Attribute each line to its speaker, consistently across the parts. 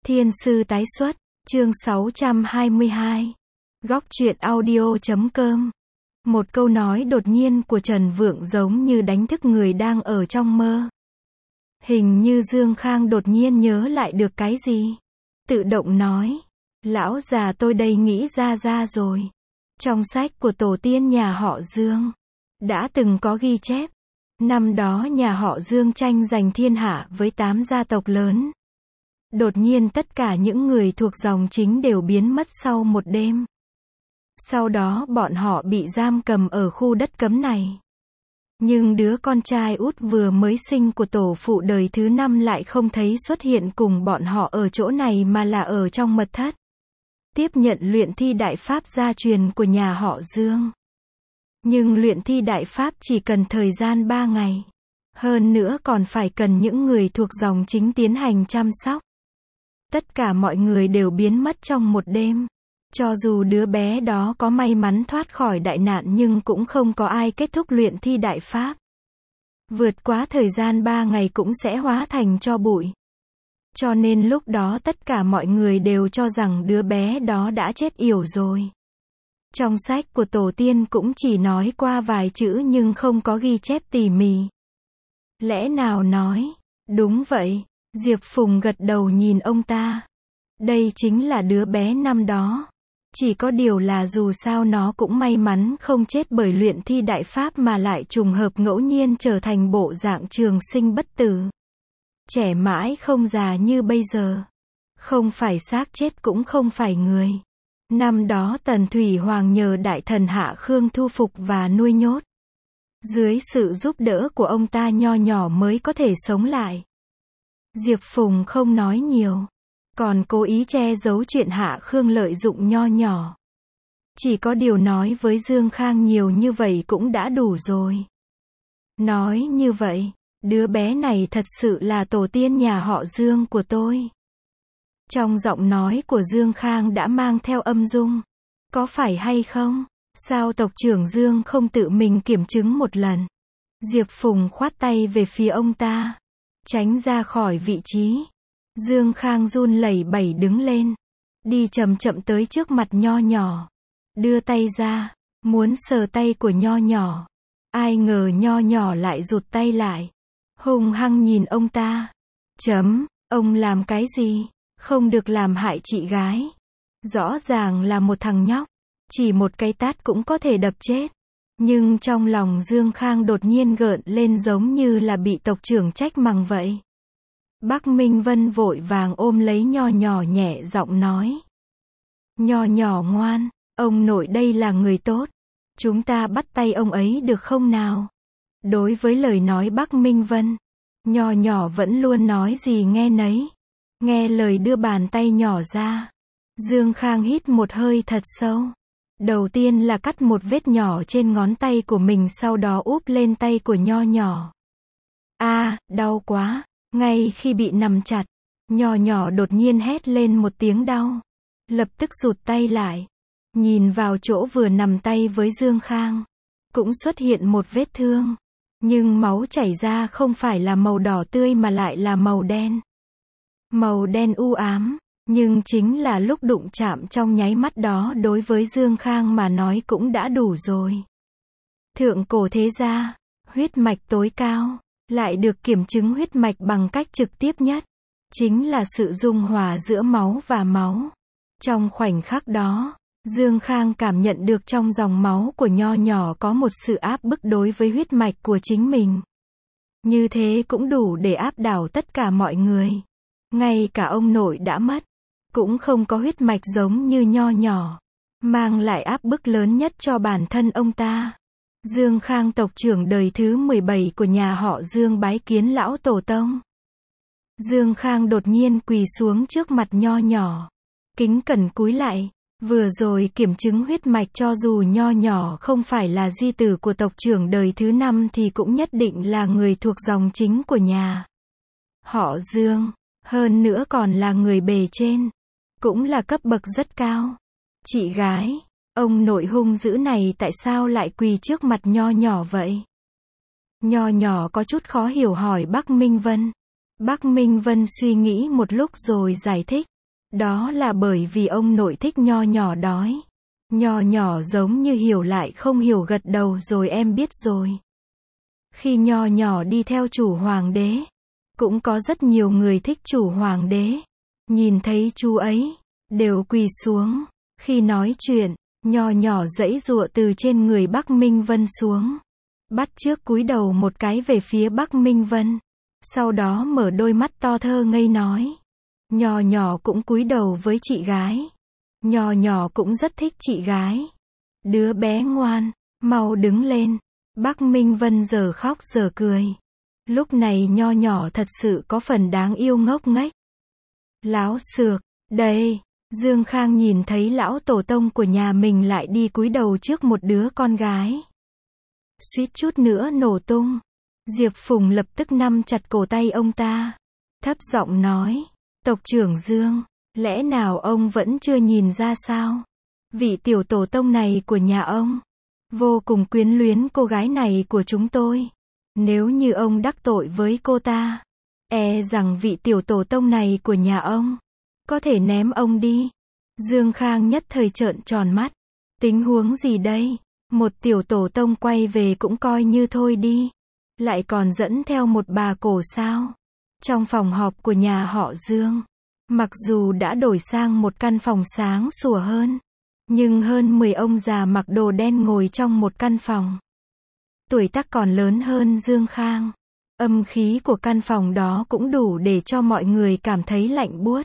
Speaker 1: Thiên sư tái xuất, chương 622. Góc truyện audio.com. Một câu nói đột nhiên của Trần Vượng giống như đánh thức người đang ở trong mơ. Hình như Dương Khang đột nhiên nhớ lại được cái gì. Tự động nói, lão già tôi đây nghĩ ra rồi. Trong sách của tổ tiên nhà họ Dương, đã từng có ghi chép. Năm đó nhà họ Dương tranh giành thiên hạ với 8 gia tộc lớn. Đột nhiên tất cả những người thuộc dòng chính đều biến mất sau một đêm. Sau đó bọn họ bị giam cầm ở khu đất cấm này. Nhưng đứa con trai út vừa mới sinh của tổ phụ đời thứ 5 lại không thấy xuất hiện cùng bọn họ ở chỗ này mà là ở trong mật thất. Tiếp nhận luyện thi đại pháp gia truyền của nhà họ Dương. Nhưng luyện thi đại pháp chỉ cần thời gian 3 ngày. Hơn nữa còn phải cần những người thuộc dòng chính tiến hành chăm sóc. Tất cả mọi người đều biến mất trong một đêm. Cho dù đứa bé đó có may mắn thoát khỏi đại nạn nhưng cũng không có ai kết thúc luyện thi đại pháp. Vượt quá thời gian 3 ngày cũng sẽ hóa thành tro bụi. Cho nên lúc đó tất cả mọi người đều cho rằng đứa bé đó đã chết yểu rồi. Trong sách của tổ tiên cũng chỉ nói qua vài chữ nhưng không có ghi chép tỉ mỉ. Lẽ nào nói, đúng vậy, Diệp Phùng gật đầu nhìn ông ta. Đây chính là đứa bé năm đó. Chỉ có điều là dù sao nó cũng may mắn không chết bởi luyện thi đại pháp mà lại trùng hợp ngẫu nhiên trở thành bộ dạng trường sinh bất tử. Trẻ mãi không già như bây giờ. Không phải xác chết cũng không phải người. Năm đó Tần Thủy Hoàng nhờ đại thần Hạ Khương thu phục và nuôi nhốt. Dưới sự giúp đỡ của ông ta nho nhỏ mới có thể sống lại. Diệp Phùng không nói nhiều. Còn cố ý che giấu chuyện Hạ Khương lợi dụng nho nhỏ. Chỉ có điều nói với Dương Khang nhiều như vậy cũng đã đủ rồi. Nói như vậy, đứa bé này thật sự là tổ tiên nhà họ Dương của tôi. Trong giọng nói của Dương Khang đã mang theo âm dung. Có phải hay không? Sao tộc trưởng Dương không tự mình kiểm chứng một lần? Diệp Phùng khoát tay về phía ông ta. Tránh ra khỏi vị trí. Dương Khang run lẩy bẩy đứng lên. Đi chậm chậm tới trước mặt nho nhỏ. Đưa tay ra. Muốn sờ tay của nho nhỏ. Ai ngờ nho nhỏ lại rụt tay lại. Hung hăng nhìn ông ta. Ông làm cái gì? Không được làm hại chị gái. Rõ ràng là một thằng nhóc. Chỉ một cái tát cũng có thể đập chết. Nhưng trong lòng Dương Khang đột nhiên gợn lên giống như là bị tộc trưởng trách mắng vậy. Bắc Minh Vân vội vàng ôm lấy nho nhỏ nhẹ giọng nói. Nho nhỏ ngoan, ông nội đây là người tốt. Chúng ta bắt tay ông ấy được không nào? Đối với lời nói Bắc Minh Vân, nho nhỏ vẫn luôn nói gì nghe nấy. Nghe lời đưa bàn tay nhỏ ra. Dương Khang hít một hơi thật sâu. Đầu tiên là cắt một vết nhỏ trên ngón tay của mình sau đó úp lên tay của nho nhỏ. Đau quá. Ngay khi bị nắm chặt, nho nhỏ đột nhiên hét lên một tiếng đau. Lập tức rụt tay lại. Nhìn vào chỗ vừa nằm tay với Dương Khang. Cũng xuất hiện một vết thương. Nhưng máu chảy ra không phải là màu đỏ tươi mà lại là màu đen. Màu đen u ám. Nhưng chính là lúc đụng chạm trong nháy mắt đó đối với Dương Khang mà nói cũng đã đủ rồi. Thượng cổ thế gia, huyết mạch tối cao. Lại được kiểm chứng huyết mạch bằng cách trực tiếp nhất. Chính là sự dung hòa giữa máu và máu. Trong khoảnh khắc đó, Dương Khang cảm nhận được trong dòng máu của nho nhỏ có một sự áp bức đối với huyết mạch của chính mình. Như thế cũng đủ để áp đảo tất cả mọi người. Ngay cả ông nội đã mất. Cũng không có huyết mạch giống như nho nhỏ. Mang lại áp bức lớn nhất cho bản thân ông ta. Dương Khang tộc trưởng đời thứ 17 của nhà họ Dương bái kiến lão tổ tông. Dương Khang đột nhiên quỳ xuống trước mặt nho nhỏ. Kính cẩn cúi lại. Vừa rồi kiểm chứng huyết mạch cho dù nho nhỏ không phải là di tử của tộc trưởng đời thứ 5 thì cũng nhất định là người thuộc dòng chính của nhà họ Dương. Hơn nữa còn là người bề trên. Cũng là cấp bậc rất cao. Chị gái. Ông nội hung dữ này tại sao lại quỳ trước mặt nho nhỏ vậy? Nho nhỏ có chút khó hiểu hỏi Bắc Minh Vân. Bắc Minh Vân suy nghĩ một lúc rồi giải thích. Đó là bởi vì ông nội thích Nho Nhỏ đói. Nho Nhỏ giống như hiểu lại không hiểu gật đầu rồi em biết rồi. Khi Nho Nhỏ đi theo chủ hoàng đế, cũng có rất nhiều người thích chủ hoàng đế. Nhìn thấy chú ấy, đều quỳ xuống. Khi nói chuyện, Nho Nhỏ giãy giụa từ trên người Bắc Minh Vân xuống. Bắt chước cúi đầu một cái về phía Bắc Minh Vân. Sau đó mở đôi mắt to thơ ngây nói. Nho Nhỏ cũng cúi đầu với chị gái. Nho Nhỏ cũng rất thích chị gái. Đứa bé ngoan, mau đứng lên. Bắc Minh Vân giờ khóc giờ cười. Lúc này Nho Nhỏ thật sự có phần đáng yêu ngốc nghếch. Láo xược, đây, Dương Khang nhìn thấy lão tổ tông của nhà mình lại đi cúi đầu trước một đứa con gái. Suýt chút nữa nổ tung. Diệp Phùng lập tức nắm chặt cổ tay ông ta. Thấp giọng nói, tộc trưởng Dương, lẽ nào ông vẫn chưa nhìn ra sao? Vị tiểu tổ tông này của nhà ông, vô cùng quyến luyến cô gái này của chúng tôi. Nếu như ông đắc tội với cô ta, e rằng vị tiểu tổ tông này của nhà ông, có thể ném ông đi. Dương Khang nhất thời trợn tròn mắt. Tình huống gì đây? Một tiểu tổ tông quay về cũng coi như thôi đi. Lại còn dẫn theo một bà cổ sao? Trong phòng họp của nhà họ Dương, mặc dù đã đổi sang một căn phòng sáng sủa hơn, nhưng hơn 10 ông già mặc đồ đen ngồi trong một căn phòng. Tuổi tác còn lớn hơn Dương Khang. Âm khí của căn phòng đó cũng đủ để cho mọi người cảm thấy lạnh buốt.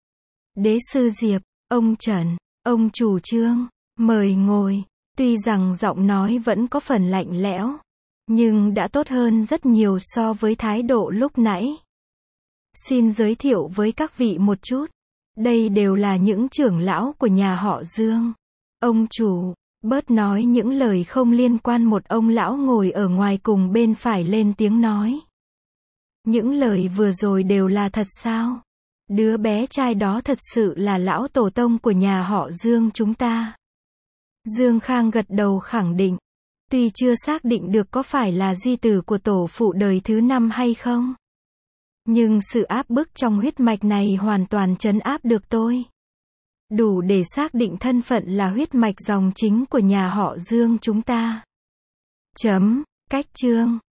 Speaker 1: Đế sư Diệp, ông Trần, ông chủ Trương, mời ngồi. Tuy rằng giọng nói vẫn có phần lạnh lẽo, nhưng đã tốt hơn rất nhiều so với thái độ lúc nãy. Xin giới thiệu với các vị một chút. Đây đều là những trưởng lão của nhà họ Dương. Ông chủ, bớt nói những lời không liên quan. Một ông lão ngồi ở ngoài cùng bên phải lên tiếng nói. Những lời vừa rồi đều là thật sao? Đứa bé trai đó thật sự là lão tổ tông của nhà họ Dương chúng ta. Dương Khang gật đầu khẳng định. Tuy chưa xác định được có phải là di tử của tổ phụ đời thứ 5 hay không, nhưng sự áp bức trong huyết mạch này hoàn toàn trấn áp được tôi. Đủ để xác định thân phận là huyết mạch dòng chính của nhà họ Dương chúng ta. Cách chương